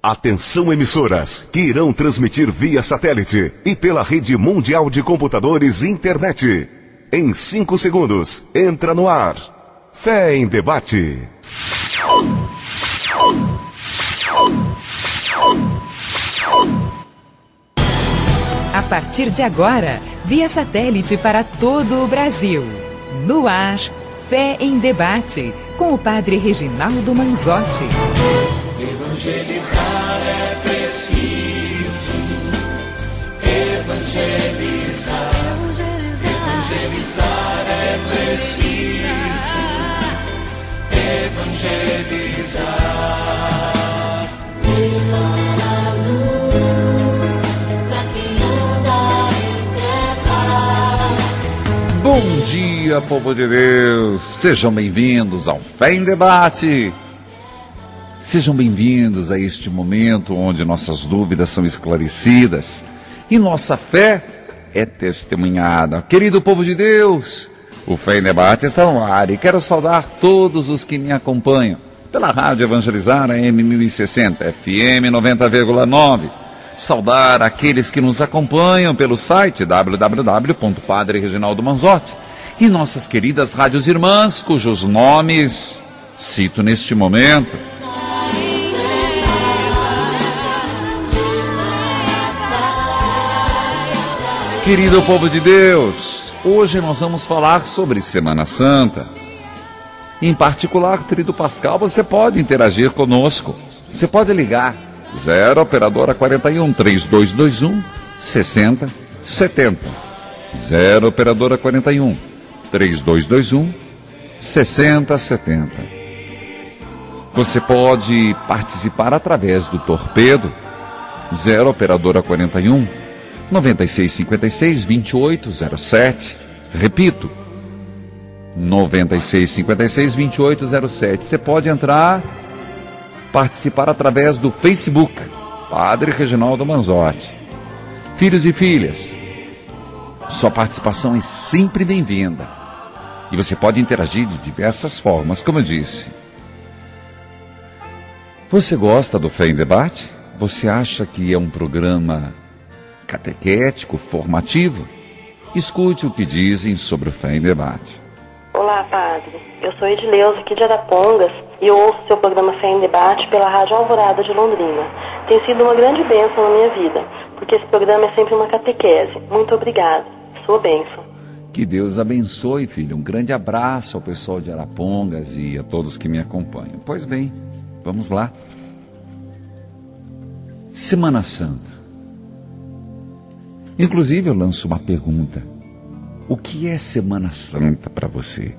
Atenção emissoras, que irão transmitir via satélite e pela rede mundial de computadores e internet. Em 5 segundos, entra no ar. Fé em Debate. A partir de agora, via satélite para todo o Brasil. No ar, Fé em Debate, com o padre Reginaldo Manzotti. Evangelizar é preciso. Evangelizar. Evangelizar é preciso. Evangelizar. Levar a luz pra quem anda em terra. Bom dia, povo de Deus. Sejam bem-vindos ao Fé em Debate. Sejam bem-vindos a este momento onde nossas dúvidas são esclarecidas e nossa fé é testemunhada. Querido povo de Deus, o Fé em Debate está no ar e quero saudar todos os que me acompanham pela Rádio Evangelizar AM 1060, FM 90,9. Saudar aqueles que nos acompanham pelo site www.padrereginaldomanzotti e nossas queridas rádios irmãs, cujos nomes cito neste momento. Querido povo de Deus, hoje nós vamos falar sobre Semana Santa. Em particular, querido Pascal, você pode interagir conosco. Você pode ligar 0 operadora 41 3221 6070. 0 operadora 41 3221 6070. Você pode participar através do torpedo 0 operadora 41 9656-2807. Repito, 9656-2807. Você pode entrar, participar através do Facebook, Padre Reginaldo Manzotti. Filhos e filhas, sua participação é sempre bem-vinda. E você pode interagir de diversas formas, como eu disse. Você gosta do Fé em Debate? Você acha que é um programa catequético, formativo? Escute o que dizem sobre o Fé em Debate. Olá, padre. Eu sou Edileuza, aqui de Arapongas, e eu ouço seu programa Fé em Debate pela Rádio Alvorada de Londrina. Tem sido uma grande bênção na minha vida, porque esse programa é sempre uma catequese. Muito obrigada. Sua bênção. Que Deus abençoe, filho. Um grande abraço ao pessoal de Arapongas e a todos que me acompanham. Pois bem, vamos lá. Semana Santa. Inclusive, eu lanço uma pergunta. O que é Semana Santa para você?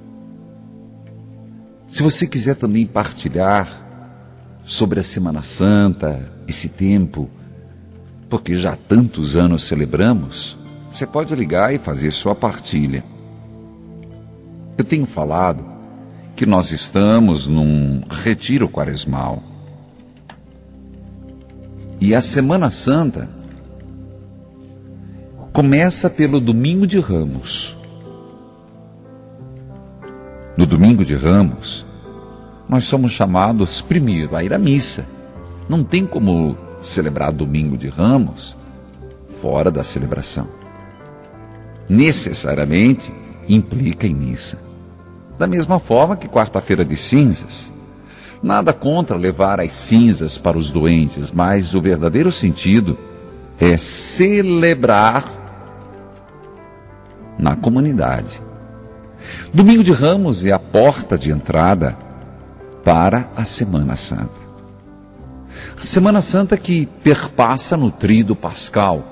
Se você quiser também partilhar sobre a Semana Santa, esse tempo, porque já há tantos anos celebramos, você pode ligar e fazer sua partilha. Eu tenho falado que nós estamos num retiro quaresmal. E a Semana Santa começa pelo Domingo de Ramos. No Domingo de Ramos, nós somos chamados primeiro a ir à missa. Não tem como celebrar Domingo de Ramos fora da celebração. Necessariamente implica em missa. Da mesma forma que quarta-feira de cinzas. Nada contra levar as cinzas para os doentes, mas o verdadeiro sentido é celebrar na comunidade. Domingo de Ramos é a porta de entrada para a Semana Santa. A Semana Santa que perpassa no tríduo pascal.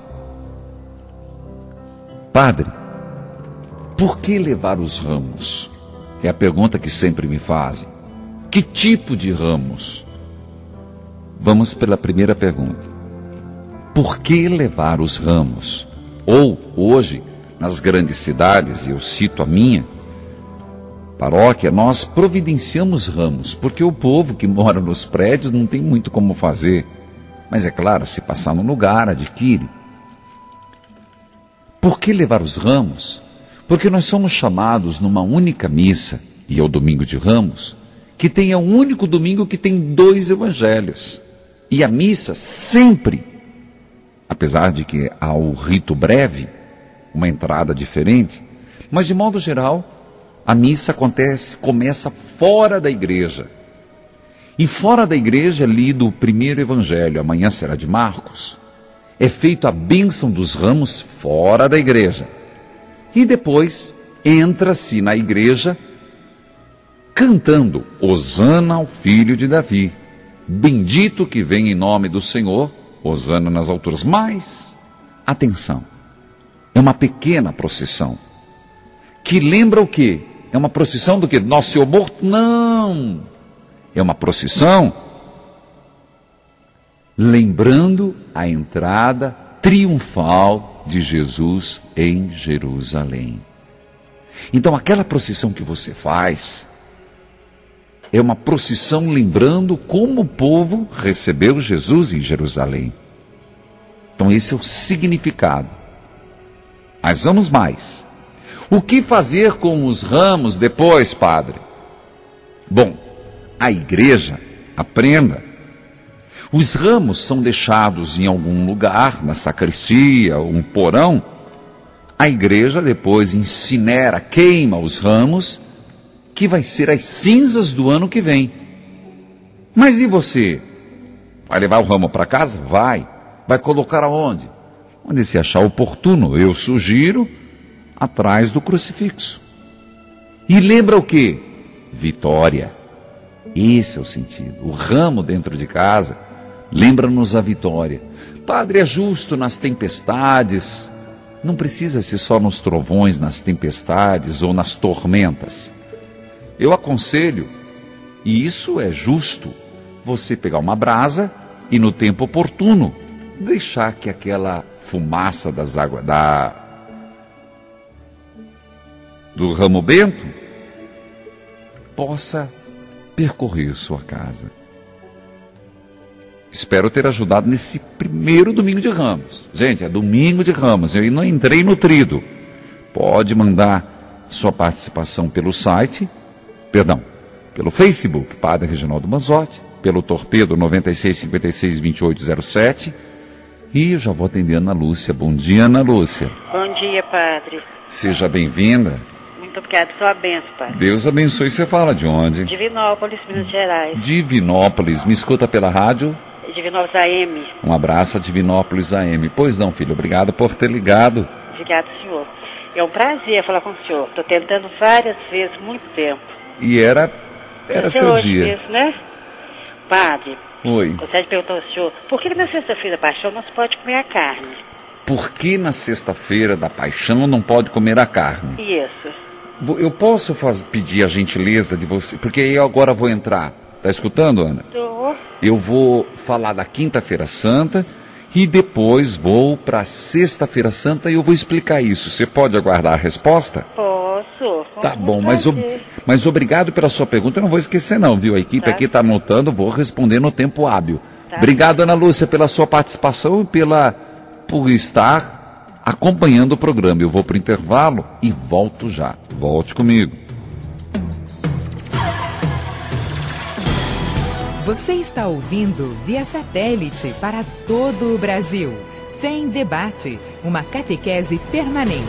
Padre, por que levar os ramos? É a pergunta que sempre me fazem. Que tipo de ramos? Vamos pela primeira pergunta. Por que levar os ramos? Ou, hoje, nas grandes cidades, e eu cito a minha paróquia, nós providenciamos ramos, porque o povo que mora nos prédios não tem muito como fazer. Mas é claro, se passar no lugar, adquire. Por que levar os ramos? Porque nós somos chamados numa única missa, e é o Domingo de Ramos, que tem um único domingo que tem 2 evangelhos. E a missa sempre, apesar de que há o rito breve, uma entrada diferente, mas de modo geral, a missa começa fora da igreja. E fora da igreja é lido o primeiro evangelho, amanhã será de Marcos. É feito a bênção dos ramos fora da igreja. E depois entra-se na igreja cantando Hosana ao filho de Davi. Bendito que vem em nome do Senhor, Hosana nas alturas. Mas, atenção, é uma pequena procissão. Que lembra o quê? É uma procissão do quê? Nosso Senhor morto? Não! É uma procissão lembrando a entrada triunfal de Jesus em Jerusalém. Então, aquela procissão que você faz é uma procissão lembrando como o povo recebeu Jesus em Jerusalém. Então, esse é o significado. Mas vamos mais. O que fazer com os ramos depois, padre? Bom, a igreja, aprenda. Os ramos são deixados em algum lugar, na sacristia, um porão. A igreja depois incinera, queima os ramos, que vai ser as cinzas do ano que vem. Mas e você? Vai levar o ramo para casa? Vai. Vai colocar aonde? Onde se achar oportuno. Eu sugiro atrás do crucifixo. E lembra o quê? Vitória. Esse é o sentido. O ramo dentro de casa lembra-nos a vitória. Padre, é justo nas tempestades. Não precisa ser só nos trovões, nas tempestades ou nas tormentas. Eu aconselho, e isso é justo, você pegar uma brasa e no tempo oportuno deixar que aquela fumaça das águas do ramo bento possa percorrer sua casa. Espero ter ajudado nesse primeiro domingo de Ramos. Gente, é domingo de Ramos, eu não entrei no trido. Pode mandar sua participação pelo site, pelo Facebook, Padre Reginaldo Manzotti, pelo Torpedo 96562807, e eu já vou atender a Ana Lúcia. Bom dia, Ana Lúcia. Bom dia, padre. Seja bem-vinda. Muito obrigada, sua bênção, padre. Deus abençoe. Você fala de onde? Divinópolis, Minas Gerais. Divinópolis. Me escuta pela rádio? Divinópolis AM. Um abraço a Divinópolis AM. Pois não, filho. Obrigado por ter ligado. Obrigado, senhor. É um prazer falar com o senhor. Estou tentando várias vezes, muito tempo. E era seu hoje dia. mesmo, né? Padre, Oi. gostaria de perguntar ao senhor, por que na sexta-feira da paixão não se pode comer a carne? Por que na sexta-feira da paixão não pode comer a carne? Isso. Eu posso pedir a gentileza de você, porque aí eu agora vou entrar. Tá escutando, Ana? Tô. Eu vou falar da Quinta-feira Santa e depois vou para Sexta-feira Santa e eu vou explicar isso. Você pode aguardar a resposta? Posso. Tá bom, mas obrigado pela sua pergunta. Eu não vou esquecer não, viu? A equipe aqui está anotando, vou responder no tempo hábil. Tá. Obrigado, Ana Lúcia, pela sua participação e por estar acompanhando o programa. Eu vou para o intervalo e volto já. Volte comigo. Você está ouvindo via satélite para todo o Brasil. Fé em Debate, uma catequese permanente.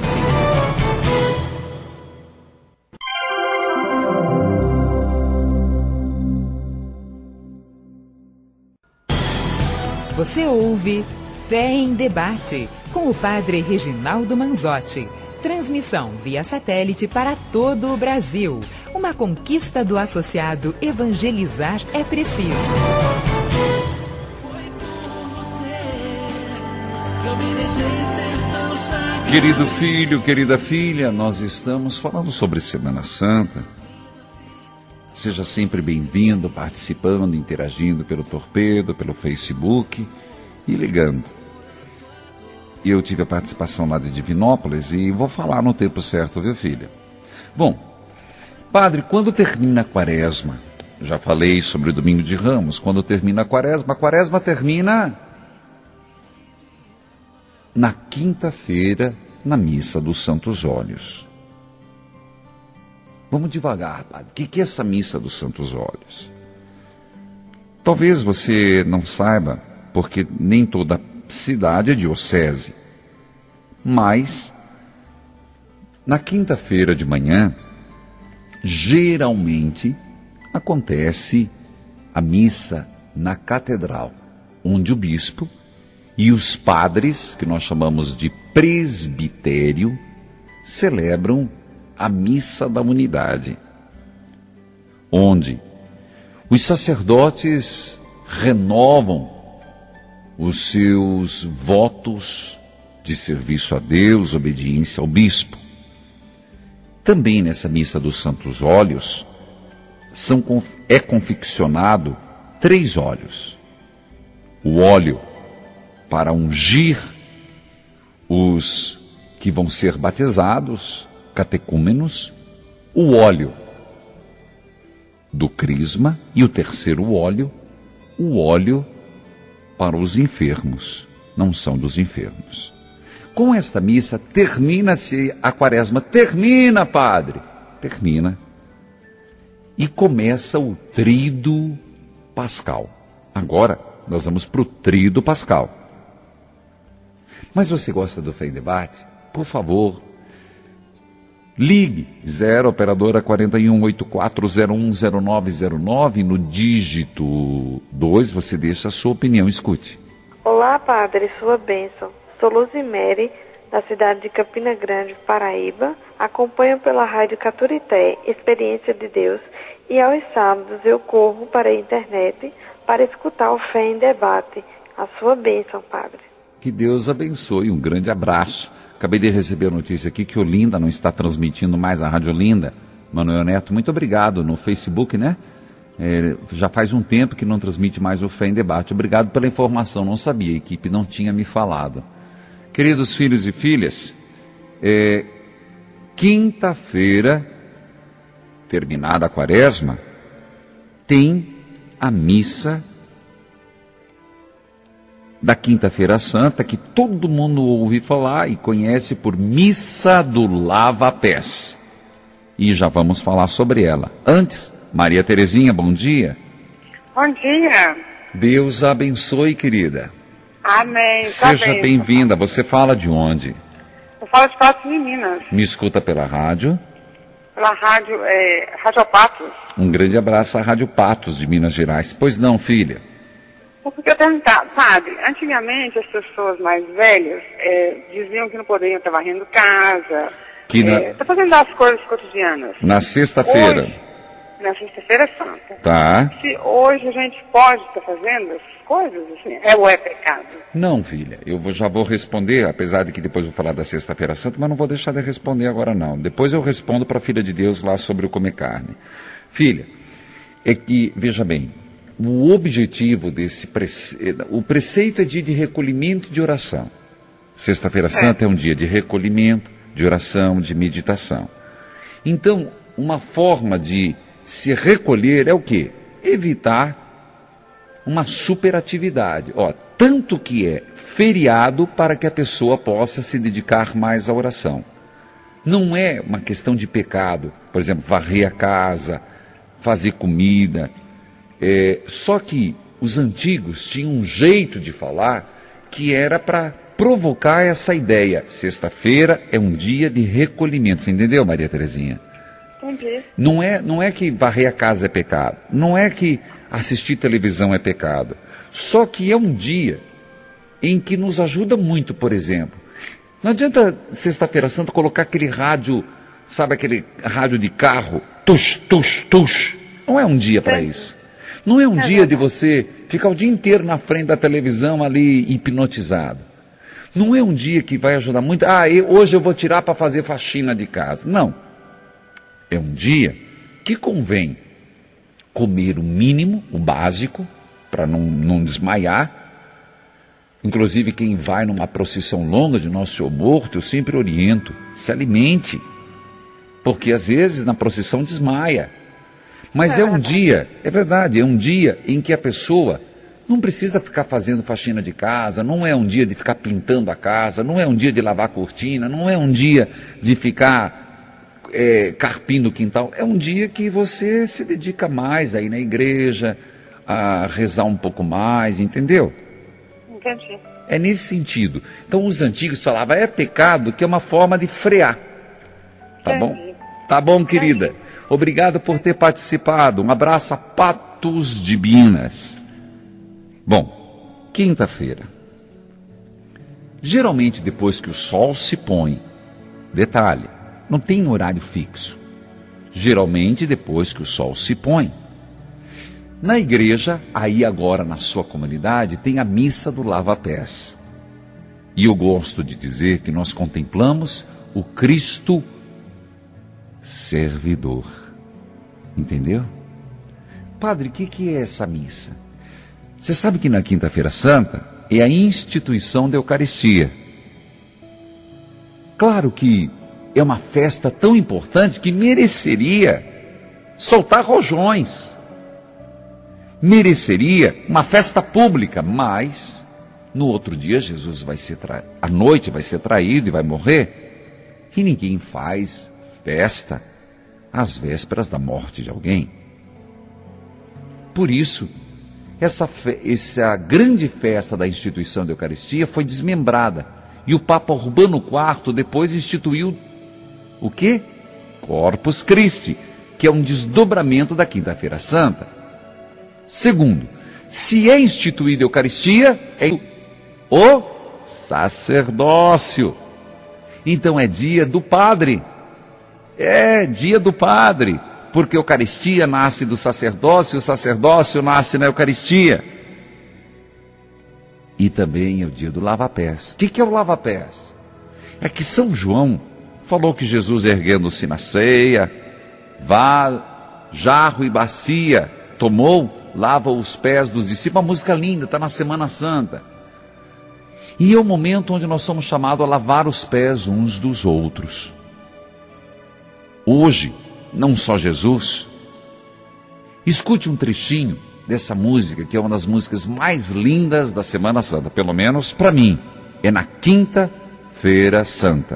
Você ouve Fé em Debate, com o Padre Reginaldo Manzotti. Transmissão via satélite para todo o Brasil. Uma conquista do associado Evangelizar é Preciso. Foi por você que eu me deixei ser tão chato. Querido filho, querida filha, nós estamos falando sobre Semana Santa. Seja sempre bem-vindo, participando, interagindo pelo Torpedo, pelo Facebook e ligando. Eu tive a participação lá de Divinópolis e vou falar no tempo certo, viu, filha? Bom, padre, quando termina a Quaresma? Já falei sobre o Domingo de Ramos. Quando termina a Quaresma termina na quinta-feira, na Missa dos Santos Óleos. Vamos devagar, padre. O que é essa Missa dos Santos Óleos? talvez você não saiba, porque nem toda cidade é diocese, mas na quinta-feira de manhã, geralmente acontece a missa na catedral, onde o bispo e os padres, que nós chamamos de presbitério, celebram a missa da unidade, onde os sacerdotes renovam os seus votos de serviço a Deus, obediência ao bispo. Também nessa missa dos Santos Óleos é confeccionado 3 óleos. O óleo para ungir os que vão ser batizados, catecúmenos, o óleo do crisma e o terceiro óleo, o óleo para os enfermos, não são dos enfermos. Com esta missa termina-se a quaresma. Termina, padre! Termina. E começa o tríduo pascal. Agora nós vamos para o tríduo pascal. Mas você gosta do Fé em Debate? Por favor, ligue 0 operadora 4184010909, no dígito 2 você deixa a sua opinião, escute. Olá, padre, sua bênção. Sou Luzimere, da cidade de Campina Grande, Paraíba. Acompanho pela rádio Caturité, Experiência de Deus, e aos sábados eu corro para a internet para escutar o Fé em Debate. A sua bênção, padre. Que Deus abençoe, um grande abraço. Acabei de receber a notícia aqui que Olinda não está transmitindo mais a Rádio Olinda. Manuel Neto, muito obrigado, no Facebook, né? Já faz um tempo que não transmite mais o Fé em Debate. Obrigado pela informação, não sabia, a equipe não tinha me falado. Queridos filhos e filhas, quinta-feira, terminada a quaresma, tem a missa da Quinta-feira Santa, que todo mundo ouve falar e conhece por Missa do Lava-Pés. E já vamos falar sobre ela. Antes, Maria Terezinha, bom dia. Bom dia. Deus a abençoe, querida. Amém. Seja bem-vinda. Você fala de onde? Eu falo de Patos de Minas. Me escuta pela rádio? Pela rádio, Rádio Patos. Um grande abraço à Rádio Patos de Minas Gerais. Pois não, filha? Porque eu perguntava, padre, antigamente as pessoas mais velhas diziam que não poderiam estar varrendo casa, tá fazendo as coisas cotidianas. Na sexta-feira. Hoje, na sexta-feira santa. Tá. Se hoje a gente pode estar fazendo essas coisas, assim, ou é pecado? Não, filha, já vou responder, apesar de que depois vou falar da sexta-feira santa, mas não vou deixar de responder agora não. Depois eu respondo para a filha de Deus lá sobre o comer carne. Filha, é que, veja bem, o objetivo o preceito é dia de recolhimento de oração. Sexta-feira Santa é um dia de recolhimento, de oração, de meditação. Então, uma forma de se recolher é o quê? Evitar uma superatividade. Tanto que é feriado para que a pessoa possa se dedicar mais à oração. Não é uma questão de pecado, por exemplo, varrer a casa, fazer comida. Só que os antigos tinham um jeito de falar que era para provocar essa ideia. Sexta-feira é um dia de recolhimento. Você entendeu, Maria Terezinha? Entendi. Não é que varrer a casa é pecado. Não é que assistir televisão é pecado. Só que é um dia em que nos ajuda muito, por exemplo. Não adianta Sexta-feira Santa colocar aquele rádio, sabe aquele rádio de carro? Tush, tush, tush. Não é um dia para isso. Não é um dia de você ficar o dia inteiro na frente da televisão ali hipnotizado. Não é um dia que vai ajudar muito. Hoje eu vou tirar para fazer faxina de casa. Não. É um dia que convém comer o mínimo, o básico, para não desmaiar. Inclusive quem vai numa procissão longa de Nosso Senhor Morto, eu sempre oriento, se alimente. Porque às vezes na procissão desmaia. Mas é um dia, é verdade, é um dia em que a pessoa não precisa ficar fazendo faxina de casa, não é um dia de ficar pintando a casa, não é um dia de lavar a cortina, não é um dia de ficar carpindo o quintal. É um dia que você se dedica mais aí na igreja, a rezar um pouco mais, entendeu? Entendi. É nesse sentido. Então os antigos falavam, é pecado, que é uma forma de frear. Tá bom? Tá bom, querida. Obrigado por ter participado. Um abraço a Patos de Minas. Bom, quinta-feira. Geralmente depois que o sol se põe, detalhe, não tem horário fixo. Geralmente depois que o sol se põe. Na igreja, aí agora na sua comunidade, tem a missa do lava-pés. E eu gosto de dizer que nós contemplamos o Cristo servidor. Entendeu? Padre, o que é essa missa? Você sabe que na Quinta-feira Santa é a instituição da Eucaristia. Claro que é uma festa tão importante que mereceria soltar rojões. Mereceria uma festa pública, mas no outro dia Jesus vai ser à noite vai ser traído e vai morrer. E ninguém faz festa às vésperas da morte de alguém. Por isso, essa grande festa da instituição da Eucaristia foi desmembrada. E o Papa Urbano IV depois instituiu o quê? Corpus Christi, que é um desdobramento da Quinta-feira Santa. Segundo, se é instituída a Eucaristia, é o sacerdócio. Então é dia do padre. É dia do padre, porque a Eucaristia nasce do sacerdócio, o sacerdócio nasce na Eucaristia. E também é o dia do lava-pés. O que é o lava-pés? É que São João falou que Jesus, erguendo-se na ceia, jarro e bacia, tomou, lava os pés dos discípulos. Uma música linda, está na Semana Santa. E é o momento onde nós somos chamados a lavar os pés uns dos outros. Hoje, não só Jesus, escute um trechinho dessa música, que é uma das músicas mais lindas da Semana Santa, pelo menos para mim, é na Quinta-feira Santa.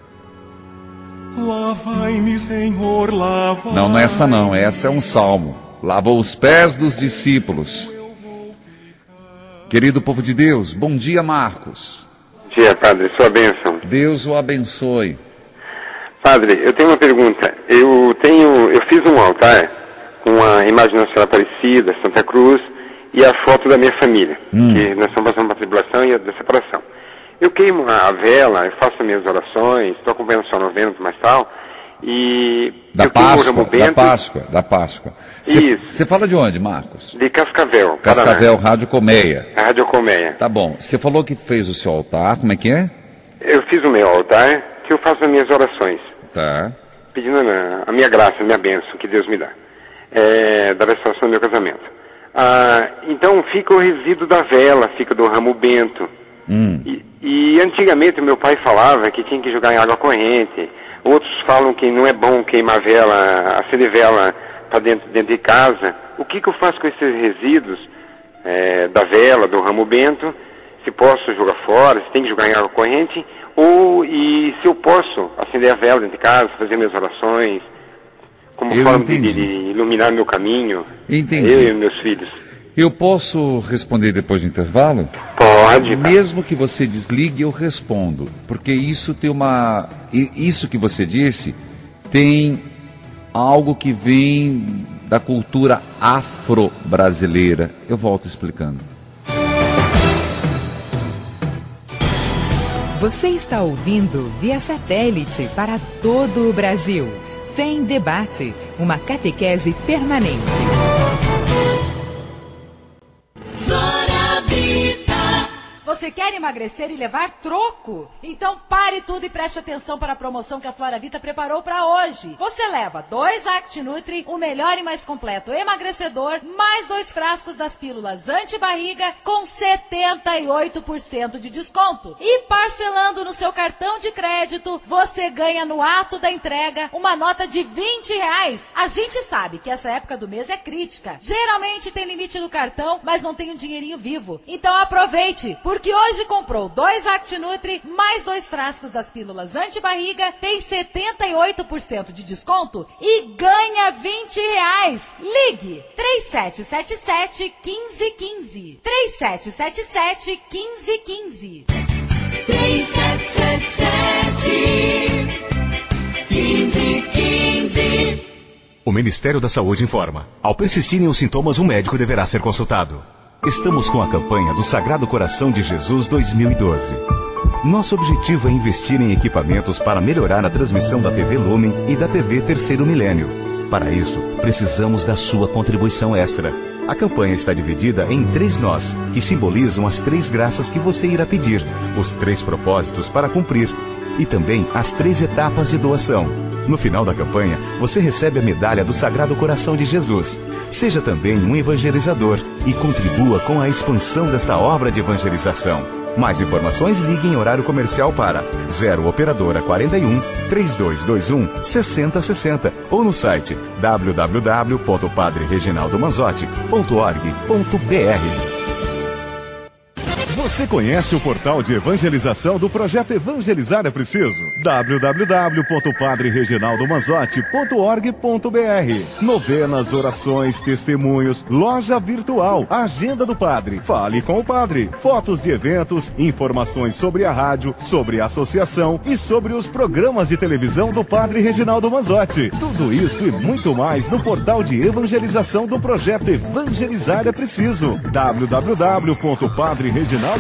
Lavai-me, Senhor, lavai. Não é essa não, essa é um salmo. Lavou os pés dos discípulos. Querido povo de Deus, bom dia, Marcos. Bom dia, padre, sua bênção. Deus o abençoe. Padre, eu tenho uma pergunta. Eu fiz um altar com a imagem da Senhora Aparecida, Santa Cruz, e a foto da minha família, que nós estamos passando por uma tribulação e da separação. Eu queimo a vela, eu faço as minhas orações, estou acompanhando a sua novena, mais tal, e da Páscoa. Você fala de onde, Marcos? De Cascavel. Cascavel, Rádio Colmeia. Rádio Colmeia. Tá bom. Você falou que fez o seu altar, como é que é? Eu fiz o meu altar, que eu faço as minhas orações. Tá. Pedindo a minha graça, a minha bênção, que Deus me dá. Da restauração do meu casamento. Então fica o resíduo da vela, fica do ramo bento. E antigamente meu pai falava que tinha que jogar em água corrente. Outros falam que não é bom queimar vela, acender vela para dentro de casa. O que eu faço com esses resíduos da vela, do ramo bento? Se posso jogar fora, se tem que jogar em água corrente, e se eu posso acender a vela dentro de casa, fazer minhas orações, como forma de iluminar meu caminho, entendi. Eu e meus filhos. Eu posso responder depois do intervalo? Pode. Mesmo que você desligue, eu respondo, porque isso isso que você disse tem algo que vem da cultura afro-brasileira. Eu volto explicando. Você está ouvindo via satélite para todo o Brasil. Fé em Debate, uma catequese permanente. Você quer emagrecer e levar troco? Então pare tudo e preste atenção para a promoção que a Floravita preparou para hoje. Você leva 2 ActiNutri, o melhor e mais completo emagrecedor, mais 2 frascos das pílulas anti-barriga com 78% de desconto. E parcelando no seu cartão de crédito, você ganha no ato da entrega uma nota de R$20. A gente sabe que essa época do mês é crítica. Geralmente tem limite no cartão, mas não tem um dinheirinho vivo. Então aproveite, por Porque hoje comprou 2 ActiNutri, mais 2 frascos das pílulas anti-barriga, tem 78% de desconto e ganha R$20. Ligue 3777-1515. 3777-1515. 3777-1515. O Ministério da Saúde informa: ao persistirem os sintomas, o médico deverá ser consultado. Estamos com a campanha do Sagrado Coração de Jesus 2012. Nosso objetivo é investir em equipamentos para melhorar a transmissão da TV Lumen e da TV Terceiro Milênio. Para isso, precisamos da sua contribuição extra. A campanha está dividida em 3 nós, que simbolizam as 3 graças que você irá pedir, os 3 propósitos para cumprir e também as 3 etapas de doação. No final da campanha, você recebe a medalha do Sagrado Coração de Jesus. Seja também um evangelizador e contribua com a expansão desta obra de evangelização. Mais informações, ligue em horário comercial para 0 Operadora 41 3221 6060 ou no site www.padrereginaldomanzotti.org.br. Você conhece o portal de evangelização do Projeto Evangelizar é Preciso? www.padrereginaldomanzotti.org.br. Novenas, orações, testemunhos, loja virtual, agenda do padre, fale com o padre, fotos de eventos, informações sobre a rádio, sobre a associação e sobre os programas de televisão do Padre Reginaldo Manzotti. Tudo isso e muito mais no portal de evangelização do Projeto Evangelizar é Preciso. www.padrereginaldomanzotti.org.br.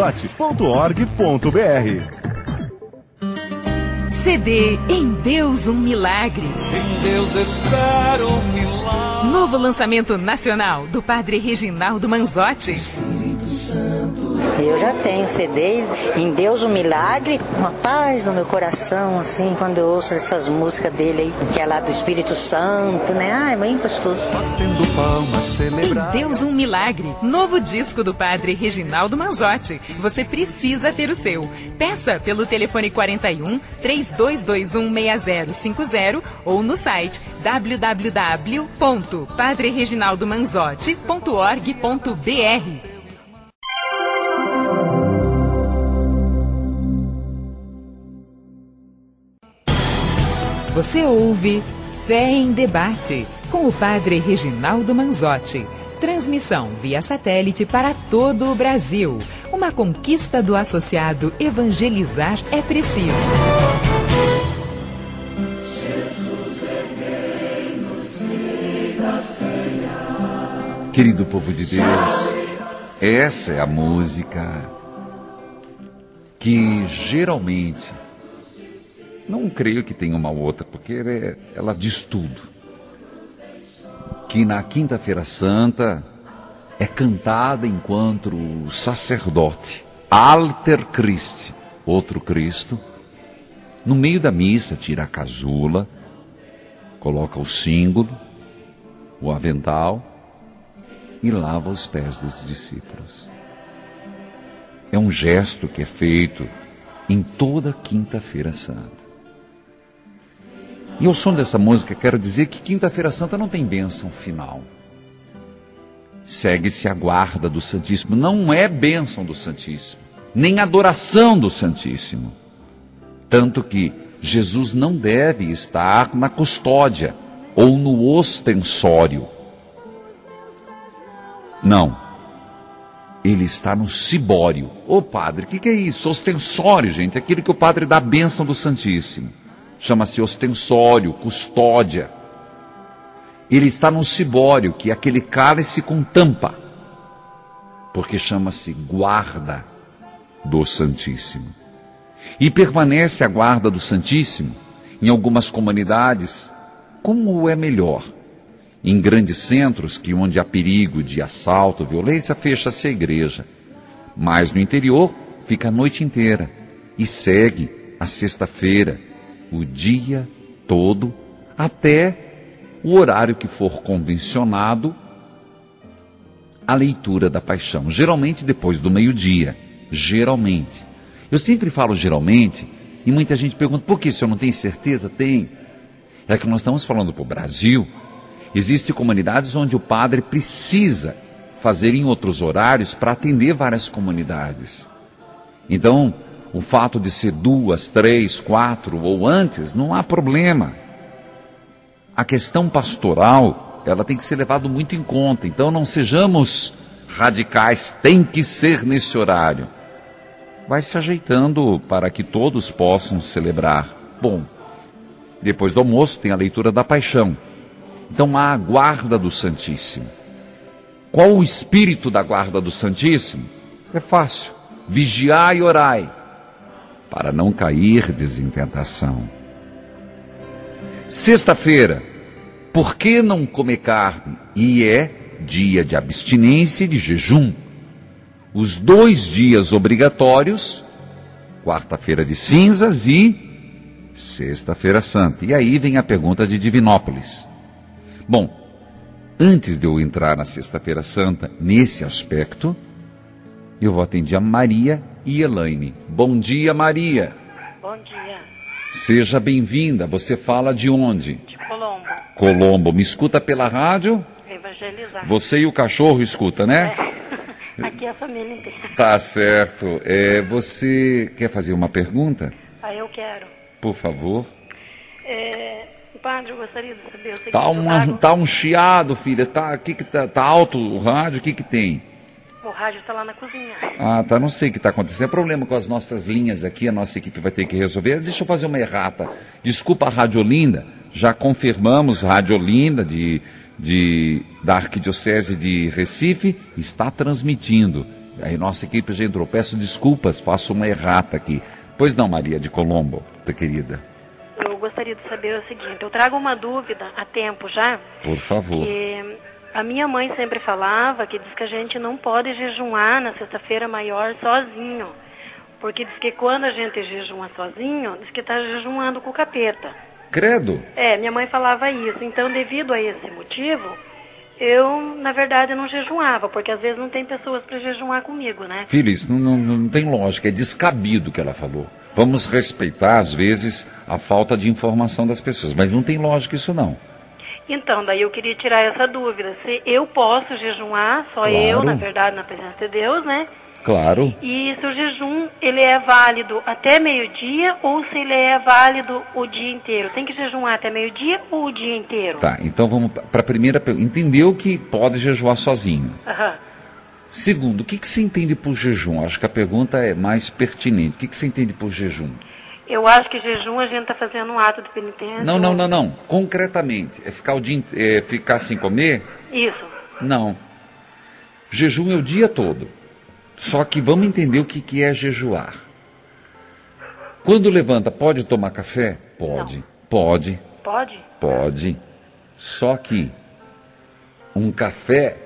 CD Em Deus um Milagre. Em Deus espero um milagre. Novo lançamento nacional do Padre Reginaldo Manzotti. Espírito Santo. Eu já tenho CD Em Deus um Milagre, uma paz no meu coração, assim, quando eu ouço essas músicas dele aí, que é lá do Espírito Santo, né? Ah, é bem gostoso. Batendo palmas, celebrar. Em Deus um Milagre, novo disco do Padre Reginaldo Manzotti. Você precisa ter o seu. Peça pelo telefone 41 3221 6050 ou no site www.padrereginaldomanzotti.org.br. Você ouve Fé em Debate, com o Padre Reginaldo Manzotti. Transmissão via satélite para todo o Brasil. Uma conquista do associado Evangelizar é Preciso. Querido povo de Deus, essa é a música que geralmente, não creio que tenha uma outra, porque ela diz tudo, que na Quinta-feira Santa é cantada enquanto o sacerdote, Alter Christi, outro Cristo, no meio da missa tira a casula, coloca o símbolo, o avental e lava os pés dos discípulos. É um gesto que é feito em toda Quinta-feira Santa. E ao som dessa música quero dizer que Quinta-feira Santa não tem bênção final. Segue-se a guarda do Santíssimo. Não é bênção do Santíssimo, nem adoração do Santíssimo. Tanto que Jesus não deve estar na custódia ou no ostensório. Não. Ele está no cibório. Ô padre, o que é isso? Ostensório, gente, aquilo que o padre dá a bênção do Santíssimo. Chama-se ostensório, custódia. Ele está no cibório, que é aquele cálice com tampa, porque chama-se guarda do Santíssimo. E permanece a guarda do Santíssimo em algumas comunidades, como é melhor. Em grandes centros, que onde há perigo de assalto, violência, fecha-se a igreja. Mas no interior, fica a noite inteira e segue a sexta-feira, o dia todo, até o horário que for convencionado, a leitura da paixão. Geralmente depois do meio-dia. Geralmente. Eu sempre falo geralmente, e muita gente pergunta, por que, se eu não tenho certeza? Tem. É que nós estamos falando para o Brasil. Existem comunidades onde o padre precisa fazer em outros horários para atender várias comunidades. Então, o fato de ser 2, 3, 4 ou antes, não há problema. A questão pastoral, ela tem que ser levada muito em conta. Então, não sejamos radicais, tem que ser nesse horário. Vai se ajeitando para que todos possam celebrar. Bom, depois do almoço tem a leitura da Paixão. Então, há a guarda do Santíssimo. Qual o espírito da guarda do Santíssimo? É fácil. Vigiai e orai, para não cairdes em tentação. Sexta-feira, por que não comer carne? E é dia de abstinência e de jejum. Os 2 dias obrigatórios, quarta-feira de cinzas e sexta-feira santa. E aí vem a pergunta de Divinópolis. Bom, antes de eu entrar na sexta-feira santa, nesse aspecto, eu vou atender a Maria e Elaine. Bom dia, Maria. Bom dia. Seja bem-vinda. Você fala de onde? De Colombo. Colombo. Me escuta pela rádio? Evangelizar. Você e o cachorro escuta, né? É. Aqui é a família inteira. Tá certo. Você quer fazer uma pergunta? Eu quero. Por favor. Padre, eu gostaria de saber o seguinte. Tá um chiado, filha. Tá alto o rádio? O que tem? O rádio está lá na cozinha. Tá. Não sei o que está acontecendo. É problema com as nossas linhas aqui. A nossa equipe vai ter que resolver. Deixa eu fazer uma errata. Desculpa a Rádio Olinda. Já confirmamos Rádio Olinda da Arquidiocese de Recife. Está transmitindo. Aí nossa equipe já entrou. Peço desculpas. Faço uma errata aqui. Pois não, Maria de Colombo, querida. Eu gostaria de saber o seguinte. Eu trago uma dúvida há tempo já. Por favor. A minha mãe sempre falava que diz que a gente não pode jejuar na sexta-feira maior sozinho. Porque diz que quando a gente jejuma sozinho, diz que está jejuando com o capeta. Credo? Minha mãe falava isso. Então, devido a esse motivo, eu, na verdade, não jejuava. Porque às vezes não tem pessoas para jejuar comigo, né? Filho, isso não tem lógica. É descabido o que ela falou. Vamos respeitar, às vezes, a falta de informação das pessoas. Mas não tem lógica isso não. Então, daí eu queria tirar essa dúvida. Se eu posso jejuar, só claro. Eu, na verdade, na presença de Deus, né? Claro. E se o jejum, ele é válido até meio-dia ou se ele é válido o dia inteiro? Tem que jejuar até meio-dia ou o dia inteiro? Tá, então vamos para a primeira pergunta. Entendeu que pode jejuar sozinho? Aham. Segundo, o que você entende por jejum? Acho que a pergunta é mais pertinente. O que você entende por jejum? Eu acho que jejum a gente está fazendo um ato de penitência. Não. Concretamente, é ficar sem comer? Isso. Não. Jejum é o dia todo. Só que vamos entender o que é jejuar. Quando levanta, pode tomar café? Pode. Não. Pode. Pode? Pode. Só que um café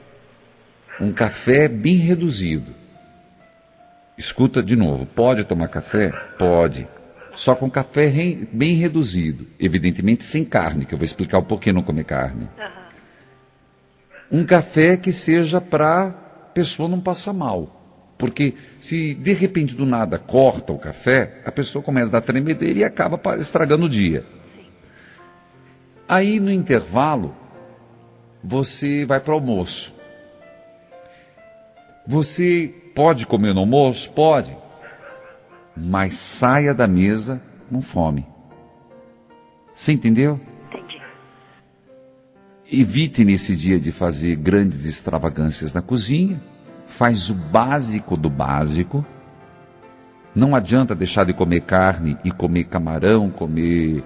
bem reduzido. Escuta de novo. Pode tomar café? Pode. Só com café bem reduzido. Evidentemente sem carne, que eu vou explicar o porquê não comer carne. Uhum. Um café que seja para a pessoa não passar mal. Porque se de repente do nada corta o café, a pessoa começa a dar tremedeira e acaba estragando o dia. Sim. Aí no intervalo, você vai para o almoço. Você pode comer no almoço? Pode. Mas saia da mesa com fome. Você entendeu? Entendi. Evite nesse dia de fazer grandes extravagâncias na cozinha. Faz o básico do básico. Não adianta deixar de comer carne e comer camarão, comer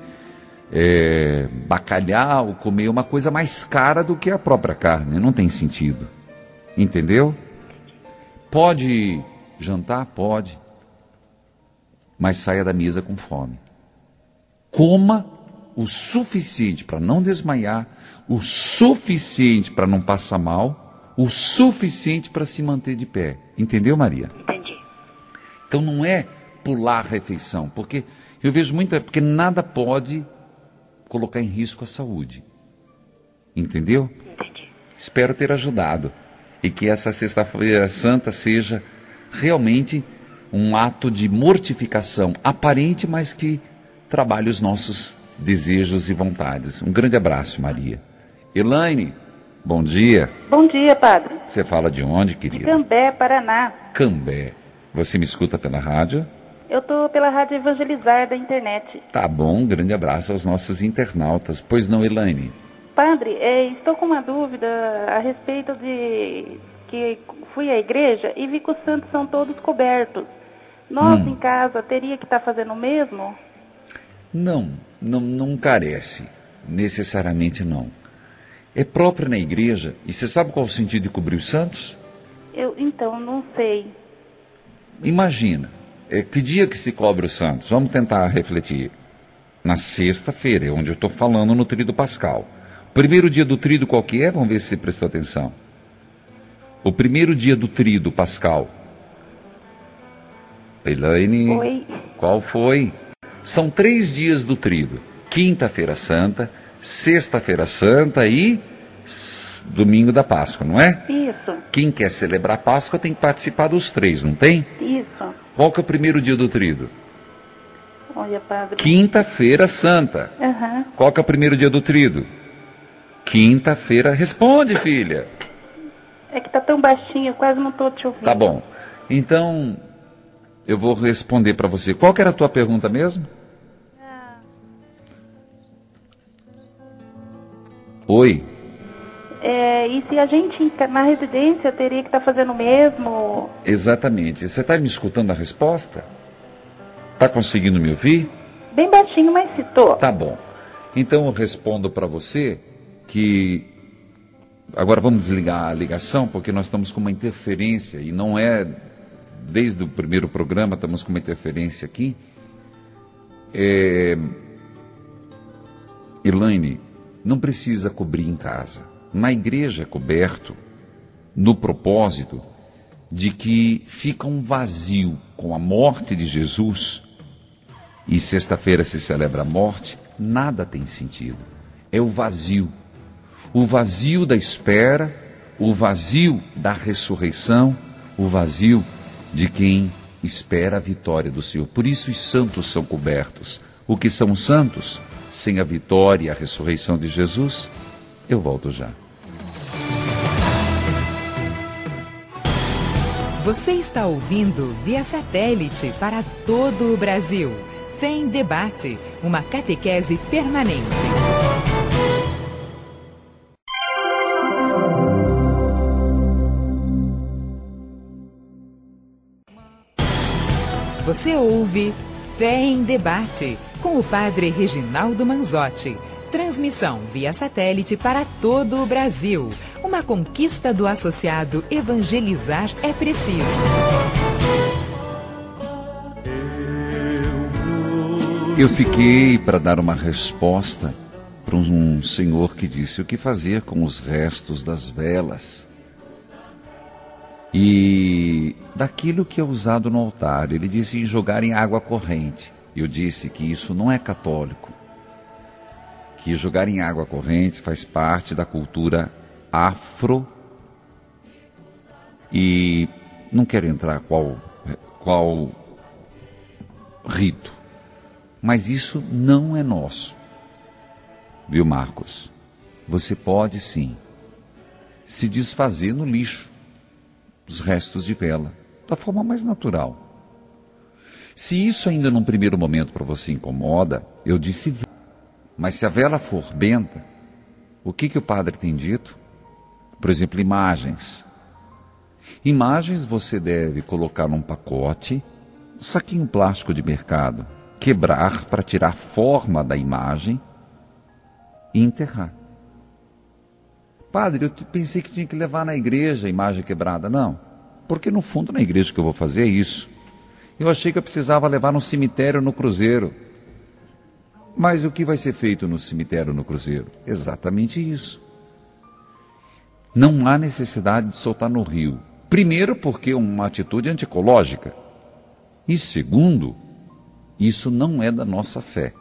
bacalhau, comer uma coisa mais cara do que a própria carne. Não tem sentido. Entendeu? Pode jantar? Pode. Mas saia da mesa com fome. Coma o suficiente para não desmaiar, o suficiente para não passar mal, o suficiente para se manter de pé. Entendeu, Maria? Entendi. Então não é pular a refeição, porque eu vejo porque nada pode colocar em risco a saúde. Entendeu? Entendi. Espero ter ajudado. E que essa sexta-feira santa seja realmente um ato de mortificação aparente, mas que trabalhe os nossos desejos e vontades. Um grande abraço, Maria. Elaine, Bom dia. Bom dia, padre. Você fala de onde, querida? De Cambé, Paraná. Cambé. Você me escuta pela rádio? Eu estou pela Rádio Evangelizar da internet. Tá bom, um grande abraço aos nossos internautas. Pois não, Elaine? Padre, estou com uma dúvida a respeito de que fui à igreja e vi que os santos são todos cobertos. Nós em casa teria que estar fazendo o mesmo? Não carece. Necessariamente não. É próprio na igreja. E você sabe qual é o sentido de cobrir os santos? Então, não sei. Imagina, que dia que se cobre os santos? Vamos tentar refletir. Na sexta-feira, é onde eu estou falando no tríduo pascal. Primeiro dia do tríduo qual que é? Vamos ver se você prestou atenção. O primeiro dia do tríduo pascal. Elaine, Oi. Qual foi? São 3 dias do tríduo. Quinta-feira santa, sexta-feira santa e domingo da Páscoa, não é? Isso. Quem quer celebrar a Páscoa tem que participar dos 3, não tem? Isso. Qual que é o primeiro dia do tríduo? Olha, padre. Quinta-feira santa. Uhum. Qual que é o primeiro dia do tríduo? Quinta-feira. Responde, filha. É que tá tão baixinho, eu quase não estou te ouvindo. Tá bom. Então, eu vou responder para você. Qual que era a tua pergunta mesmo? Oi. E se a gente na residência teria que estar fazendo o mesmo? Exatamente. Você está me escutando a resposta? Está conseguindo me ouvir? Bem baixinho, mas citou. Tá bom. Então eu respondo para você que... Agora vamos desligar a ligação, porque nós estamos com uma interferência, e não é... Desde o primeiro programa estamos com uma interferência aqui. Elaine, não precisa cobrir em casa. Na igreja é coberto no propósito de que fica um vazio com a morte de Jesus, e sexta-feira se celebra a morte, nada tem sentido. É o vazio da espera, o vazio da ressurreição, o vazio de quem espera a vitória do Senhor. Por isso os santos são cobertos. O que são santos? Sem a vitória e a ressurreição de Jesus? Eu volto já. Você está ouvindo via satélite para todo o Brasil. Fé em Debate, uma catequese permanente. Você ouve Fé em Debate, com o padre Reginaldo Manzotti. Transmissão via satélite para todo o Brasil. Uma conquista do associado Evangelizar é Preciso. Eu fiquei para dar uma resposta para um senhor que disse o que fazer com os restos das velas e daquilo que é usado no altar. Ele disse em jogar em água corrente. Eu disse que isso não é católico, que jogar em água corrente faz parte da cultura afro, e não quero entrar qual rito, mas isso não é nosso. Viu, Marcos? Você pode sim se desfazer no lixo os restos de vela, da forma mais natural. Se isso ainda num primeiro momento para você incomoda, eu disse, mas se a vela for benta, o que o padre tem dito? Por exemplo, imagens. Imagens você deve colocar num pacote, um saquinho plástico de mercado, quebrar para tirar a forma da imagem e enterrar. Padre, eu pensei que tinha que levar na igreja a imagem quebrada. Não, porque no fundo na igreja que eu vou fazer é isso. Eu achei que eu precisava levar no cemitério, no cruzeiro. Mas o que vai ser feito no cemitério, no cruzeiro? Exatamente isso. Não há necessidade de soltar no rio. Primeiro, porque é uma atitude antiecológica. E segundo, isso não é da nossa fé.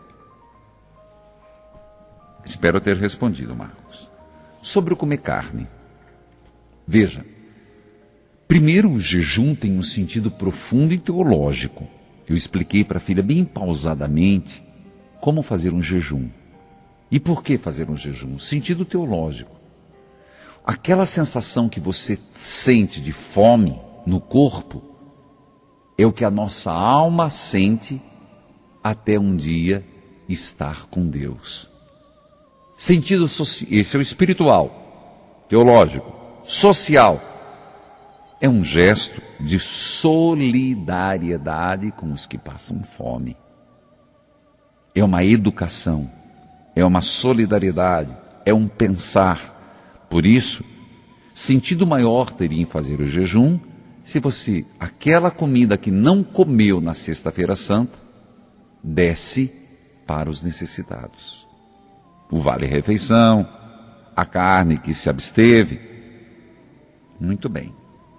Espero ter respondido, Marcos. Sobre o comer carne. Veja, primeiro o jejum tem um sentido profundo e teológico. Eu expliquei para a filha bem pausadamente como fazer um jejum. E por que fazer um jejum? Sentido teológico. Aquela sensação que você sente de fome no corpo é o que a nossa alma sente até um dia estar com Deus. Sentido social, esse é o espiritual, teológico. Social é um gesto de solidariedade com os que passam fome. É uma educação, é uma solidariedade, é um pensar. Por isso, sentido maior teria em fazer o jejum se você, aquela comida que não comeu na Sexta-feira Santa, desse para os necessitados. O vale-refeição, a carne que se absteve. Muito bem.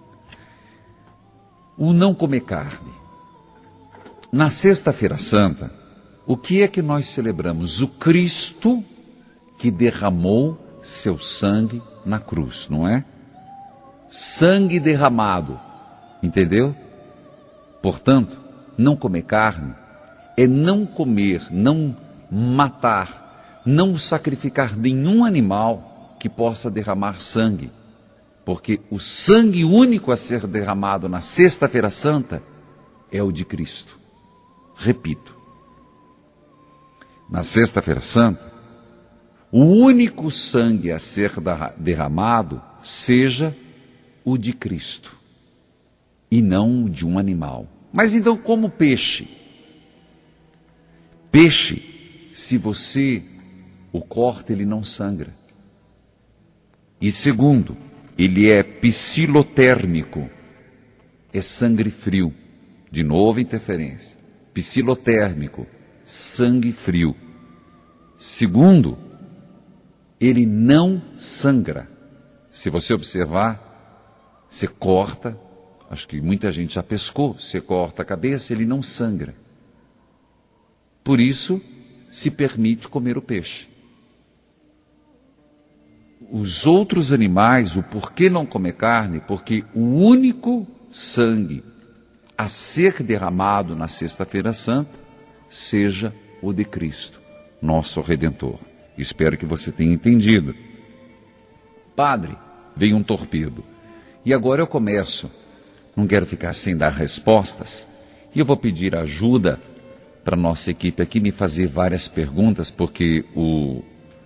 O não comer carne. Na Sexta-feira Santa, o que é que nós celebramos? O Cristo que derramou seu sangue na cruz, não é? Sangue derramado, entendeu? Portanto, não comer carne é não comer, não matar, não sacrificar nenhum animal que possa derramar sangue, porque o sangue único a ser derramado na Sexta-feira Santa é o de Cristo. Repito, na Sexta-feira Santa, o único sangue a ser derramado seja o de Cristo e não o de um animal. Mas então, como peixe? Peixe, se você o corta, ele não sangra. E segundo, ele é psilotérmico, é sangue frio. De novo, interferência. Psilotérmico, sangue frio. Segundo, ele não sangra. Se você observar, você corta, acho que muita gente já pescou, você corta a cabeça, ele não sangra. Por isso, se permite comer o peixe. Os outros animais, o porquê não comer carne? Porque o único sangue a ser derramado na Sexta-feira Santa seja o de Cristo, nosso Redentor. Espero que você tenha entendido. Padre, veio um torpedo. E agora eu começo. Não quero ficar sem dar respostas. E eu vou pedir ajuda para a nossa equipe aqui me fazer várias perguntas, porque o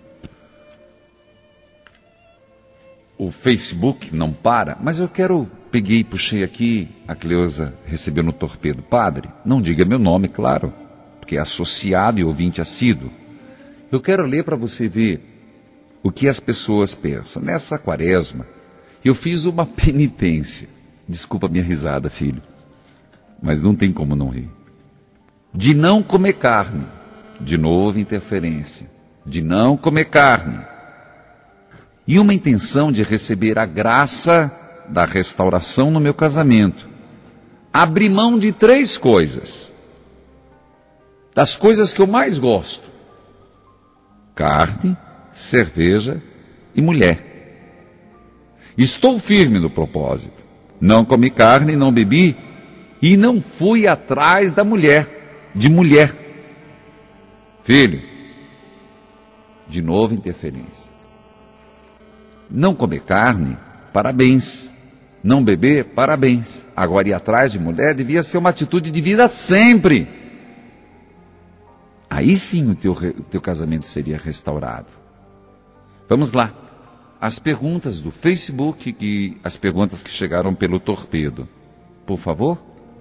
Facebook não para, mas eu peguei e puxei aqui, a Cleusa recebeu no torpedo. Padre, não diga meu nome, claro, porque é associado e ouvinte assíduo. Eu quero ler para você ver o que as pessoas pensam. Nessa quaresma, eu fiz uma penitência. Desculpa a minha risada, filho, mas não tem como não rir. De não comer carne. De novo, interferência. De não comer carne. E uma intenção de receber a graça da restauração no meu casamento. Abri mão de 3 coisas. Das coisas que eu mais gosto: carne, cerveja e mulher. Estou firme no propósito. Não comi carne, não bebi e não fui atrás de mulher. Filho, de novo interferência. Não comer carne, parabéns. Não beber, parabéns. Agora, ir atrás de mulher devia ser uma atitude de vida sempre. Aí sim o teu casamento seria restaurado. Vamos lá. As perguntas do Facebook, as perguntas que chegaram pelo torpedo. Por favor.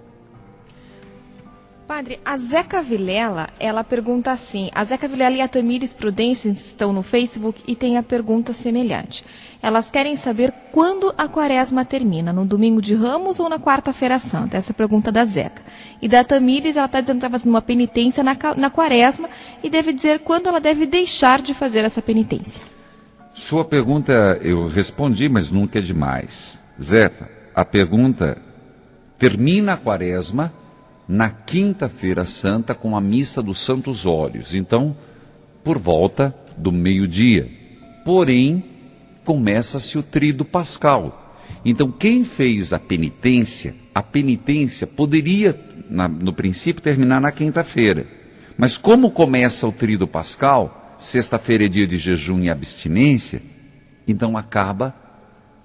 Padre, a Zeca Vilela, ela pergunta assim, a Zeca Vilela e a Tamires Prudência estão no Facebook e tem a pergunta semelhante. Elas querem saber quando a quaresma termina, no domingo de Ramos ou na quarta-feira santa? Essa é a pergunta da Zeca. E da Tamires, ela está dizendo que está fazendo uma penitência na quaresma e deve dizer quando ela deve deixar de fazer essa penitência. Sua pergunta eu respondi, mas nunca é demais. Zeca, a pergunta: termina a quaresma na quinta-feira santa com a missa dos Santos Óleos. Então, por volta do meio-dia. Porém, começa-se o tríduo pascal. Então, quem fez a penitência poderia, no princípio, terminar na quinta-feira. Mas como começa o tríduo pascal, sexta-feira é dia de jejum e abstinência, então acaba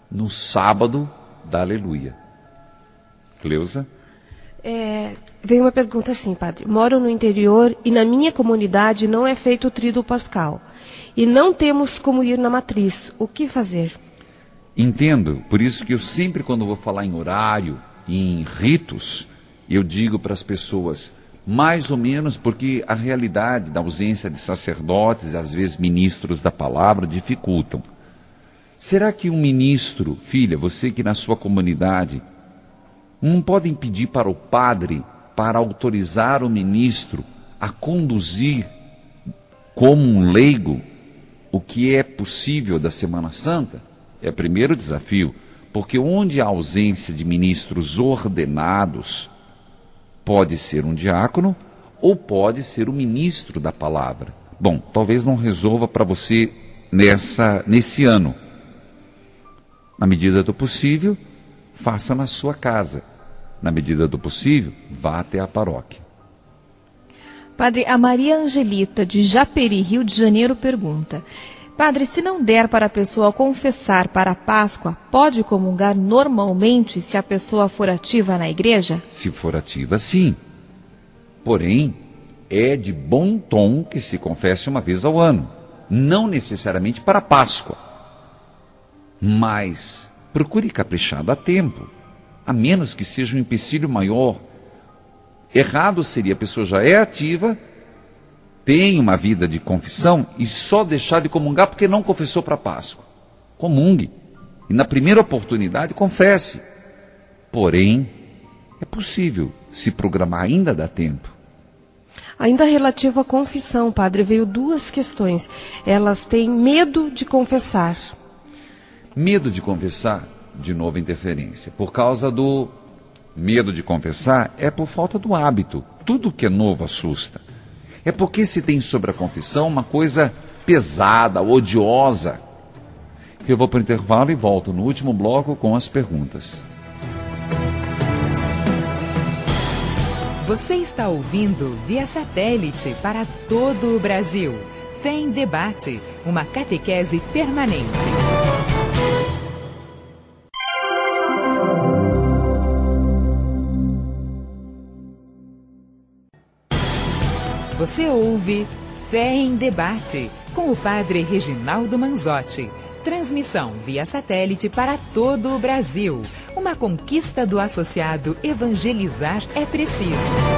no sábado da Aleluia. Cleusa? Veio uma pergunta assim, padre. Moro no interior e na minha comunidade não é feito o tríduo pascal. E não temos como ir na matriz. O que fazer? Entendo. Por isso que eu sempre, quando vou falar em horário, em ritos, eu digo para as pessoas, mais ou menos, porque a realidade da ausência de sacerdotes, às vezes ministros da palavra, dificultam. Será que um ministro, filha, você que na sua comunidade, não podem pedir para o padre para autorizar o ministro a conduzir como um leigo o que é possível da Semana Santa? É o primeiro desafio, porque onde há ausência de ministros ordenados, pode ser um diácono ou pode ser o ministro da palavra. Bom, talvez não resolva para você nesse ano. Na medida do possível, faça na sua casa. Na medida do possível, vá até a paróquia. Padre, a Maria Angelita, de Japeri, Rio de Janeiro, pergunta: Padre, se não der para a pessoa confessar para a Páscoa, pode comungar normalmente se a pessoa for ativa na igreja? Se for ativa, sim. Porém, é de bom tom que se confesse uma vez ao ano. Não necessariamente para a Páscoa. Mas procure caprichar, dá tempo. A menos que seja um empecilho maior. Errado seria a pessoa já é ativa, tem uma vida de confissão e só deixar de comungar porque não confessou para a Páscoa. Comungue. E na primeira oportunidade, confesse. Porém, é possível se programar, ainda dá tempo. Ainda relativo à confissão, padre, veio duas questões. Elas têm medo de confessar. Medo de confessar, de novo interferência. Por causa do medo de confessar, é por falta do hábito. Tudo que é novo assusta. É porque se tem sobre a confissão uma coisa pesada, odiosa. Eu vou para o intervalo e volto no último bloco com as perguntas. Você está ouvindo via satélite para todo o Brasil. Fé em Debate, uma catequese permanente. Você ouve Fé em Debate, com o padre Reginaldo Manzotti. Transmissão via satélite para todo o Brasil. Uma conquista do associado Evangelizar é Preciso.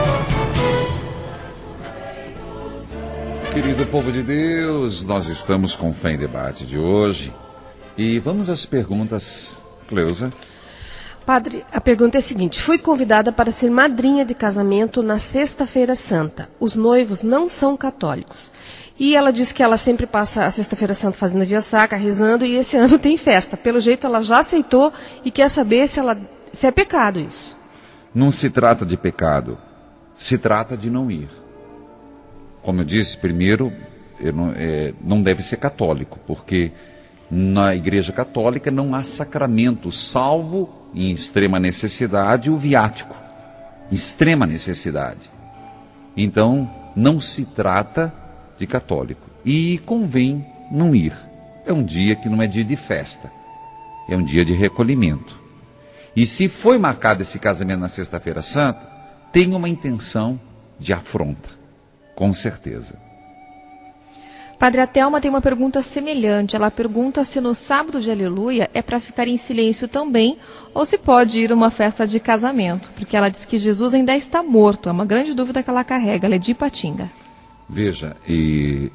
Querido povo de Deus, nós estamos com Fé em Debate de hoje. E vamos às perguntas, Cleusa. Padre, a pergunta é a seguinte: fui convidada para ser madrinha de casamento na Sexta-feira Santa. Os noivos não são católicos. E ela disse que ela sempre passa a Sexta-feira Santa fazendo via sacra, rezando, e esse ano tem festa. Pelo jeito ela já aceitou e quer saber se é pecado isso. Não se trata de pecado, se trata de não ir. Como eu disse, primeiro, não deve ser católico, porque na Igreja Católica não há sacramento, salvo em extrema necessidade o viático. Extrema necessidade. Então, não se trata de católico. E convém não ir. É um dia que não é dia de festa. É um dia de recolhimento. E se foi marcado esse casamento na Sexta-feira Santa, tem uma intenção de afronta. Com certeza. Padre, a Thelma tem uma pergunta semelhante. Ela pergunta se no sábado de Aleluia é para ficar em silêncio também ou se pode ir a uma festa de casamento. Porque ela diz que Jesus ainda está morto. É uma grande dúvida que ela carrega. Ela é de Ipatinga. Veja, e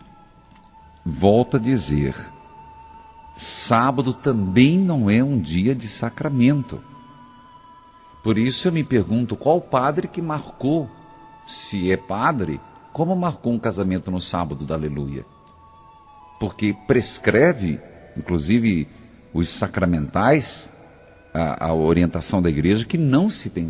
volto a dizer, sábado também não é um dia de sacramento. Por isso eu me pergunto qual padre que marcou, se é padre, como marcou um casamento no sábado da Aleluia. Porque prescreve, inclusive os sacramentais, a orientação da igreja, que não se tem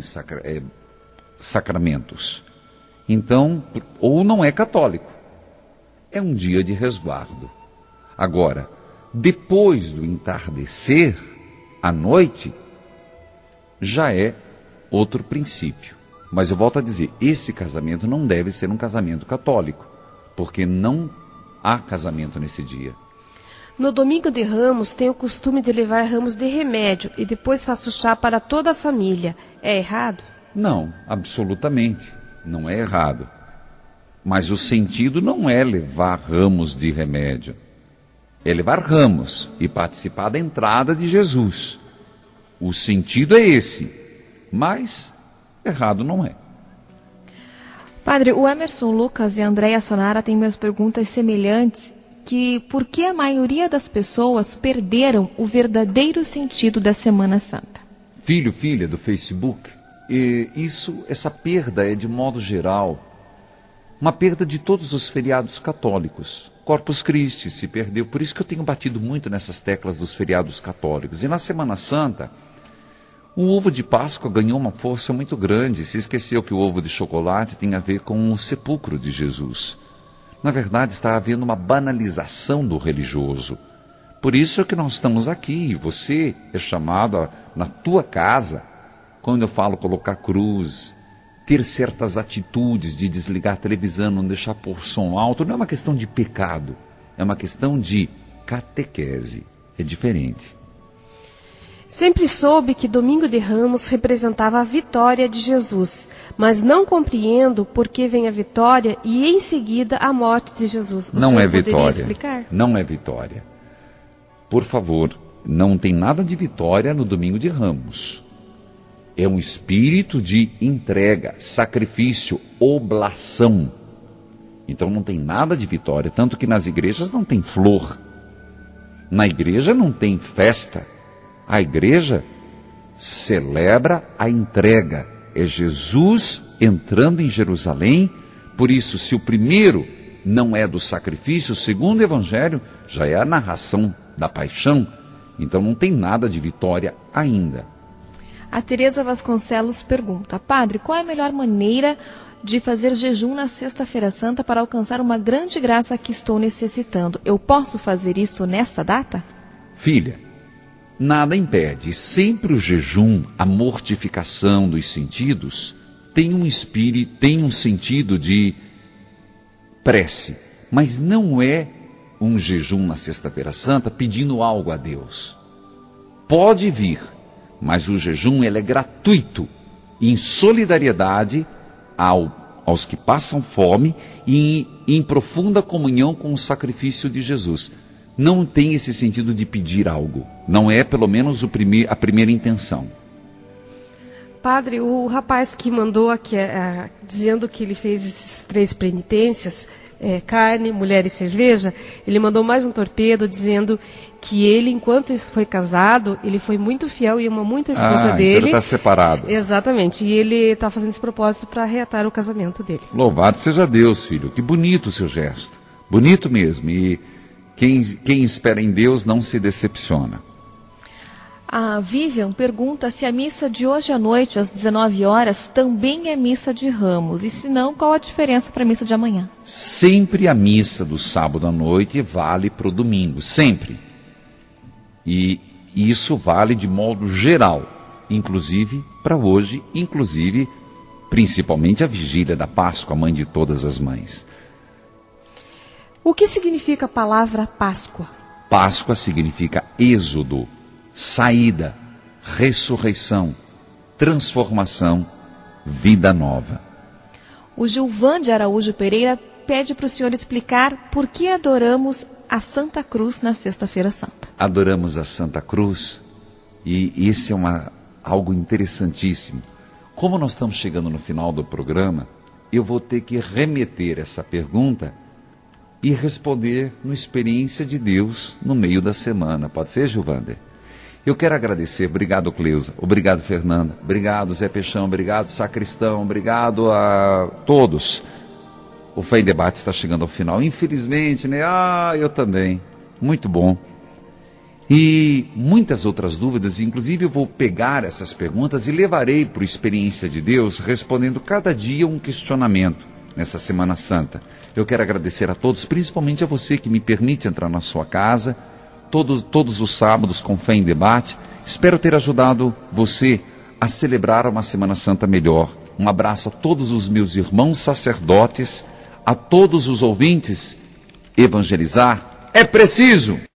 sacramentos. Então, ou não é católico, é um dia de resguardo. Agora, depois do entardecer, à noite, já é outro princípio. Mas eu volto a dizer, esse casamento não deve ser um casamento católico, porque não há casamento nesse dia. No domingo de Ramos, tenho o costume de levar ramos de remédio e depois faço chá para toda a família. É errado? Não, absolutamente. Não é errado. Mas o sentido não é levar ramos de remédio. É levar ramos e participar da entrada de Jesus. O sentido é esse. Mas errado não é. Padre, o Emerson Lucas e a Andréia Sonara têm umas perguntas semelhantes, que por que a maioria das pessoas perderam o verdadeiro sentido da Semana Santa? Filho, filha do Facebook, essa perda é de modo geral uma perda de todos os feriados católicos. Corpus Christi se perdeu, por isso que eu tenho batido muito nessas teclas dos feriados católicos. E na Semana Santa, o ovo de Páscoa ganhou uma força muito grande. Se esqueceu que o ovo de chocolate tem a ver com o sepulcro de Jesus. Na verdade, está havendo uma banalização do religioso. Por isso é que nós estamos aqui. Você é chamado na tua casa, quando eu falo colocar cruz, ter certas atitudes de desligar a televisão, não deixar por som alto, não é uma questão de pecado, é uma questão de catequese. É diferente. Sempre soube que Domingo de Ramos representava a vitória de Jesus, mas não compreendo por que vem a vitória e em seguida a morte de Jesus. Não é vitória. Explicar? Não é vitória. Por favor, não tem nada de vitória no Domingo de Ramos. É um espírito de entrega, sacrifício, oblação. Então não tem nada de vitória, tanto que nas igrejas não tem flor. Na igreja não tem festa. A igreja celebra a entrega. É Jesus entrando em Jerusalém. Por isso, se o primeiro não é do sacrifício, o segundo evangelho já é a narração da paixão. Então não tem nada de vitória ainda. A Tereza Vasconcelos pergunta: Padre, qual é a melhor maneira de fazer jejum na Sexta-feira Santa para alcançar uma grande graça que estou necessitando? Eu posso fazer isso nessa data? Filha, nada impede. Sempre o jejum, a mortificação dos sentidos, tem um espírito, tem um sentido de prece. Mas não é um jejum na Sexta-feira Santa pedindo algo a Deus. Pode vir, mas o jejum ele é gratuito, em solidariedade aos que passam fome e em profunda comunhão com o sacrifício de Jesus. Não tem esse sentido de pedir algo. Não é, pelo menos, a primeira intenção. Padre, o rapaz que mandou aqui, dizendo que ele fez esses 3 penitências, carne, mulher e cerveja, ele mandou mais um torpedo dizendo que ele, enquanto foi casado, ele foi muito fiel e ama muito a esposa dele. Então ele está separado. Exatamente, e ele está fazendo esse propósito para reatar o casamento dele. Louvado seja Deus, filho. Que bonito o seu gesto. Bonito mesmo. E quem espera em Deus não se decepciona. A Vivian pergunta se a missa de hoje à noite, às 19 horas, também é missa de Ramos. E se não, qual a diferença para a missa de amanhã? Sempre a missa do sábado à noite vale para o domingo, sempre. E isso vale de modo geral, inclusive para hoje, inclusive, principalmente a vigília da Páscoa, a mãe de todas as mães. O que significa a palavra Páscoa? Páscoa significa êxodo, saída, ressurreição, transformação, vida nova. O Gilvan de Araújo Pereira pede para o senhor explicar por que adoramos a Santa Cruz na Sexta-feira Santa. Adoramos a Santa Cruz e esse é algo interessantíssimo. Como nós estamos chegando no final do programa, eu vou ter que remeter essa pergunta e responder no Experiência de Deus no meio da semana. Pode ser, Gilvander? Eu quero agradecer, obrigado Cleusa, obrigado Fernanda, obrigado Zé Peixão, obrigado Sacristão, obrigado a todos. O Fé em Debate está chegando ao final, infelizmente, né? Eu também, muito bom. E muitas outras dúvidas, inclusive eu vou pegar essas perguntas e levarei para o Experiência de Deus, respondendo cada dia um questionamento nessa Semana Santa. Eu quero agradecer a todos, principalmente a você que me permite entrar na sua casa, todos os sábados com Fé em Debate. Espero ter ajudado você a celebrar uma Semana Santa melhor. Um abraço a todos os meus irmãos sacerdotes, a todos os ouvintes. Evangelizar é preciso!